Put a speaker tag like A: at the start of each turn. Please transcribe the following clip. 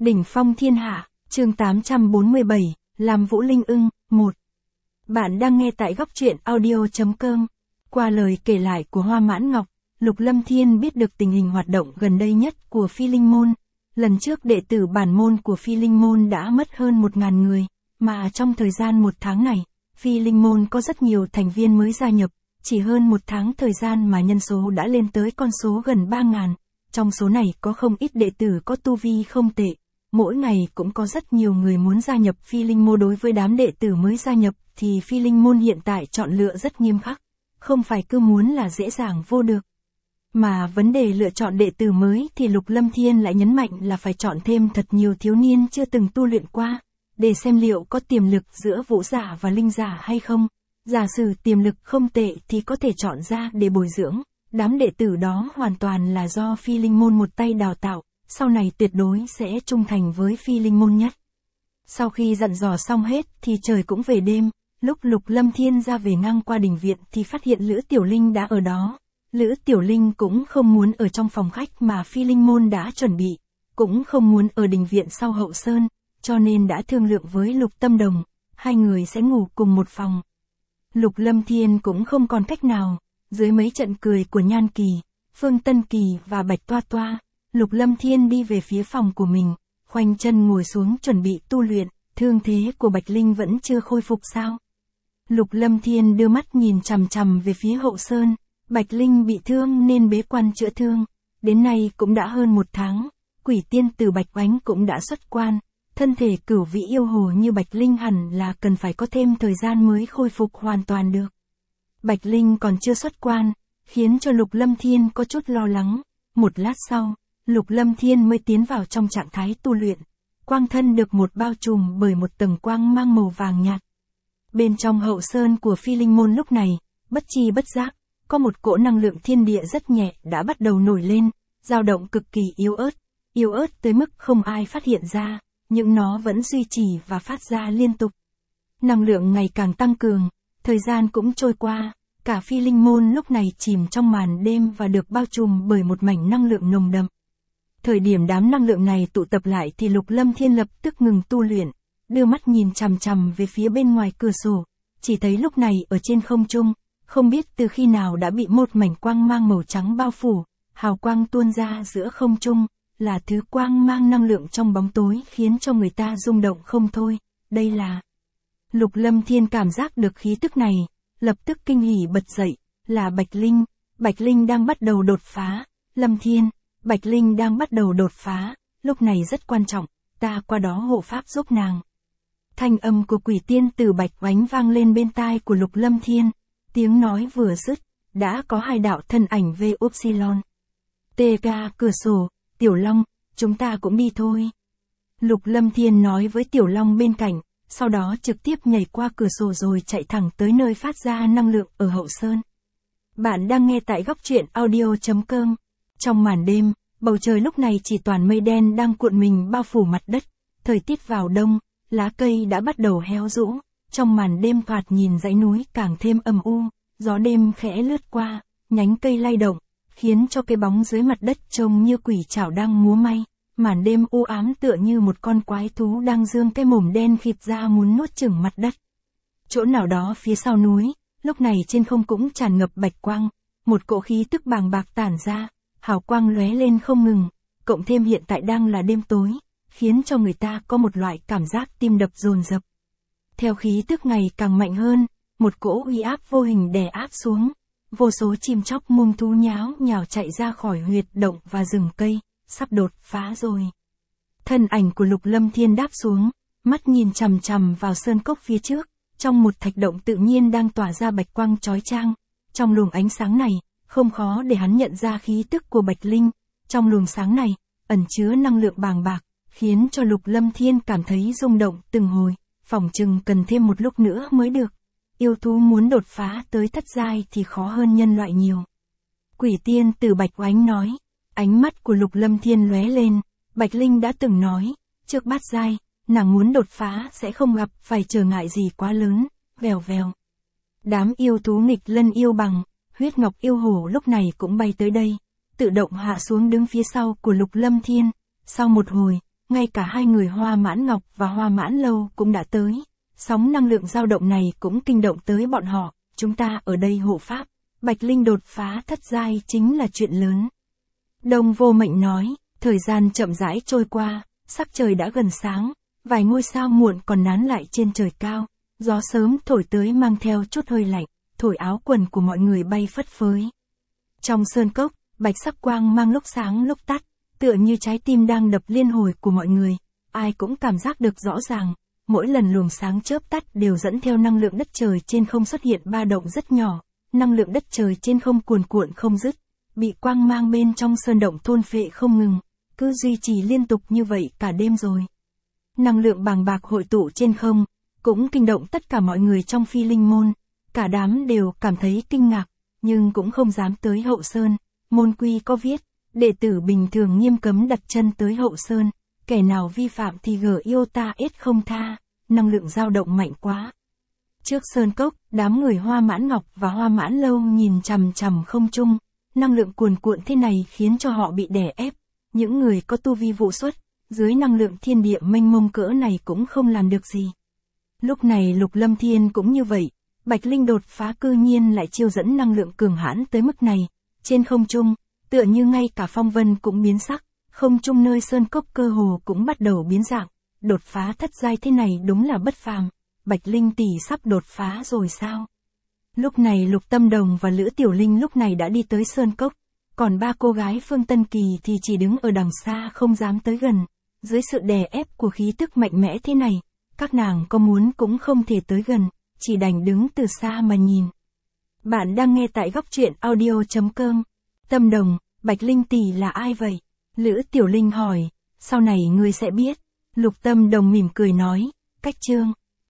A: Đỉnh phong thiên hạ, chương 847, làm Vũ Linh ưng, 1. Bạn đang nghe tại góc truyện audio.com. Qua lời kể lại của Hoa Mãn Ngọc, Lục Lâm Thiên biết được tình hình hoạt động gần đây nhất của Phi Linh Môn. Lần trước đệ tử bản môn của Phi Linh Môn đã mất hơn 1.000 người, mà trong thời gian 1 tháng này, Phi Linh Môn có rất nhiều thành viên mới gia nhập, chỉ hơn 1 tháng thời gian mà nhân số đã lên tới con số gần 3.000. Trong số này có không ít đệ tử có tu vi không tệ. Mỗi ngày cũng có rất nhiều người muốn gia nhập Phi Linh Môn. Đối với đám đệ tử mới gia nhập thì Phi Linh Môn hiện tại chọn lựa rất nghiêm khắc, không phải cứ muốn là dễ dàng vô được. Mà vấn đề lựa chọn đệ tử mới thì Lục Lâm Thiên lại nhấn mạnh là phải chọn thêm thật nhiều thiếu niên chưa từng tu luyện qua, để xem liệu có tiềm lực giữa vũ giả và linh giả hay không. Giả sử tiềm lực không tệ thì có thể chọn ra để bồi dưỡng. Đám đệ tử đó hoàn toàn là do Phi Linh Môn một tay đào tạo, sau này tuyệt đối sẽ trung thành với Phi Linh Môn nhất. Sau khi dặn dò xong hết thì trời cũng về đêm, lúc Lục Lâm Thiên ra về ngang qua đình viện thì phát hiện Lữ Tiểu Linh đã ở đó. Lữ Tiểu Linh cũng không muốn ở trong phòng khách mà Phi Linh Môn đã chuẩn bị, cũng không muốn ở đình viện sau hậu sơn, cho nên đã thương lượng với Lục Tâm Đồng, hai người sẽ ngủ cùng một phòng. Lục Lâm Thiên cũng không còn cách nào, dưới mấy trận cười của Nhan Kỳ, Phương Tân Kỳ và Bạch Toa Toa, Lục Lâm Thiên đi về phía phòng của mình, khoanh chân ngồi xuống chuẩn bị tu luyện. Thương thế của Bạch Linh vẫn chưa khôi phục sao? Lục Lâm Thiên đưa mắt nhìn chằm chằm về phía hậu sơn. Bạch Linh bị thương nên bế quan chữa thương, đến nay cũng đã hơn 1 tháng, quỷ tiên tử Bạch Oánh cũng đã xuất quan, thân thể cửu vĩ yêu hồ như Bạch Linh hẳn là cần phải có thêm thời gian mới khôi phục hoàn toàn được. Bạch Linh còn chưa xuất quan, khiến cho Lục Lâm Thiên có chút lo lắng. Một lát sau, Lục Lâm Thiên mới tiến vào trong trạng thái tu luyện, quang thân được bao trùm bởi một tầng quang mang màu vàng nhạt. Bên trong hậu sơn của Phi Linh Môn lúc này, bất chi bất giác, có một cỗ năng lượng thiên địa rất nhẹ đã bắt đầu nổi lên, dao động cực kỳ yếu ớt tới mức không ai phát hiện ra, nhưng nó vẫn duy trì và phát ra liên tục. Năng lượng ngày càng tăng cường, thời gian cũng trôi qua, cả Phi Linh Môn lúc này chìm trong màn đêm và được bao trùm bởi một mảnh năng lượng nồng đậm. Thời điểm đám năng lượng này tụ tập lại thì Lục Lâm Thiên lập tức ngừng tu luyện, đưa mắt nhìn chằm chằm về phía bên ngoài cửa sổ, chỉ thấy lúc này ở trên không trung, không biết từ khi nào đã bị một mảnh quang mang màu trắng bao phủ, hào quang tuôn ra giữa không trung, là thứ quang mang năng lượng trong bóng tối khiến cho người ta rung động không thôi. Đây là... Lục Lâm Thiên cảm giác được khí tức này, lập tức kinh hỉ bật dậy, là Bạch Linh. Bạch Linh đang bắt đầu đột phá. Lâm Thiên, Bạch Linh đang bắt đầu đột phá, lúc này rất quan trọng, ta qua đó hộ pháp giúp nàng. Thanh âm của quỷ tiên tử Bạch Oánh vang lên bên tai của Lục Lâm Thiên, tiếng nói vừa dứt, đã có 2 đạo thân ảnh về Upsilon. Tê ga cửa sổ, Tiểu Long, chúng ta cũng đi thôi. Lục Lâm Thiên nói với Tiểu Long bên cạnh, sau đó trực tiếp nhảy qua cửa sổ rồi chạy thẳng tới nơi phát ra năng lượng ở hậu sơn. Bạn đang nghe tại góc truyện audio.com. Trong màn đêm, bầu trời lúc này chỉ toàn mây đen đang cuộn mình bao phủ mặt đất. Thời tiết vào đông, lá cây đã bắt đầu héo rũ. Trong màn đêm thoạt nhìn dãy núi càng thêm âm u, gió đêm khẽ lướt qua, nhánh cây lay động, khiến cho cái bóng dưới mặt đất trông như quỷ chảo đang múa may. Màn đêm u ám tựa như một con quái thú đang giương cái mồm đen khịt ra muốn nuốt chửng mặt đất. Chỗ nào đó phía sau núi, lúc này trên không cũng tràn ngập bạch quang, một cỗ khí tức bàng bạc tản ra, hào quang lóe lên không ngừng, cộng thêm hiện tại đang là đêm tối, khiến cho người ta có một loại cảm giác tim đập dồn dập. Theo khí tức ngày càng mạnh hơn, một cỗ uy áp vô hình đè áp xuống, vô số chim chóc mung thú nhào chạy ra khỏi huyệt động và rừng cây, sắp đột phá rồi. Thân ảnh của Lục Lâm Thiên đáp xuống, mắt nhìn chằm chằm vào sơn cốc phía trước, trong một thạch động tự nhiên đang tỏa ra bạch quang chói chang. Trong luồng ánh sáng này, không khó để hắn nhận ra khí tức của Bạch Linh. Trong luồng sáng này, ẩn chứa năng lượng bàng bạc, khiến cho Lục Lâm Thiên cảm thấy rung động từng hồi, phỏng chừng cần thêm một lúc nữa mới được. Yêu thú muốn đột phá tới thất giai thì khó hơn nhân loại nhiều. Quỷ tiên tử Bạch Oánh nói, ánh mắt của Lục Lâm Thiên lóe lên, Bạch Linh đã từng nói, trước bát giai, nàng muốn đột phá sẽ không gặp phải trở ngại gì quá lớn. Vèo vèo. Đám yêu thú nghịch lân yêu bằng, huyết ngọc yêu hổ lúc này cũng bay tới đây, tự động hạ xuống đứng phía sau của Lục Lâm Thiên. Sau một hồi, ngay cả hai người Hoa Mãn Ngọc và Hoa Mãn Lâu cũng đã tới. Sóng năng lượng dao động này cũng kinh động tới bọn họ, chúng ta ở đây hộ pháp. Bạch Linh đột phá thất giai chính là chuyện lớn. Đông Vô Mệnh nói, thời gian chậm rãi trôi qua, sắc trời đã gần sáng, vài ngôi sao muộn còn nán lại trên trời cao, gió sớm thổi tới mang theo chút hơi lạnh, thổi áo quần của mọi người bay phất phới. Trong sơn cốc, bạch sắc quang mang lúc sáng lúc tắt, tựa như trái tim đang đập liên hồi của mọi người, ai cũng cảm giác được rõ ràng, mỗi lần luồng sáng chớp tắt đều dẫn theo năng lượng đất trời trên không xuất hiện ba động rất nhỏ, năng lượng đất trời trên không cuồn cuộn không dứt, bị quang mang bên trong sơn động thôn phệ không ngừng, cứ duy trì liên tục như vậy cả đêm rồi. Năng lượng bàng bạc hội tụ trên không, cũng kinh động tất cả mọi người trong Phi Linh môn, cả đám đều cảm thấy kinh ngạc, nhưng cũng không dám tới Hậu Sơn, môn quy có viết, đệ tử bình thường nghiêm cấm đặt chân tới Hậu Sơn, kẻ nào vi phạm thì Iota không tha, năng lượng dao động mạnh quá. Trước sơn cốc, đám người Hoa Mãn Ngọc và Hoa Mãn Lâu nhìn chằm chằm không trung, năng lượng cuồn cuộn thế này khiến cho họ bị đè ép, những người có tu vi vũ xuất, dưới năng lượng thiên địa mênh mông cỡ này cũng không làm được gì. Lúc này Lục Lâm Thiên cũng như vậy, Bạch Linh đột phá cư nhiên lại chiêu dẫn năng lượng cường hãn tới mức này, trên không trung, tựa như ngay cả phong vân cũng biến sắc, không trung nơi sơn cốc cơ hồ cũng bắt đầu biến dạng, đột phá thất giai thế này đúng là bất phàm, Bạch Linh tỷ sắp đột phá rồi sao? Lúc này Lục Tâm Đồng và Lữ Tiểu Linh lúc này đã đi tới sơn cốc, còn ba cô gái Phương Tân Kỳ thì chỉ đứng ở đằng xa không dám tới gần, dưới sự đè ép của khí tức mạnh mẽ thế này, các nàng có muốn cũng không thể tới gần, chỉ đành đứng từ xa mà nhìn. Bạn đang nghe tại góc truyện audio.com. Tâm Đồng, Bạch Linh tỷ là ai vậy? Lữ Tiểu Linh hỏi, sau này ngươi sẽ biết. Lục Tâm Đồng mỉm cười nói, Cách Trương.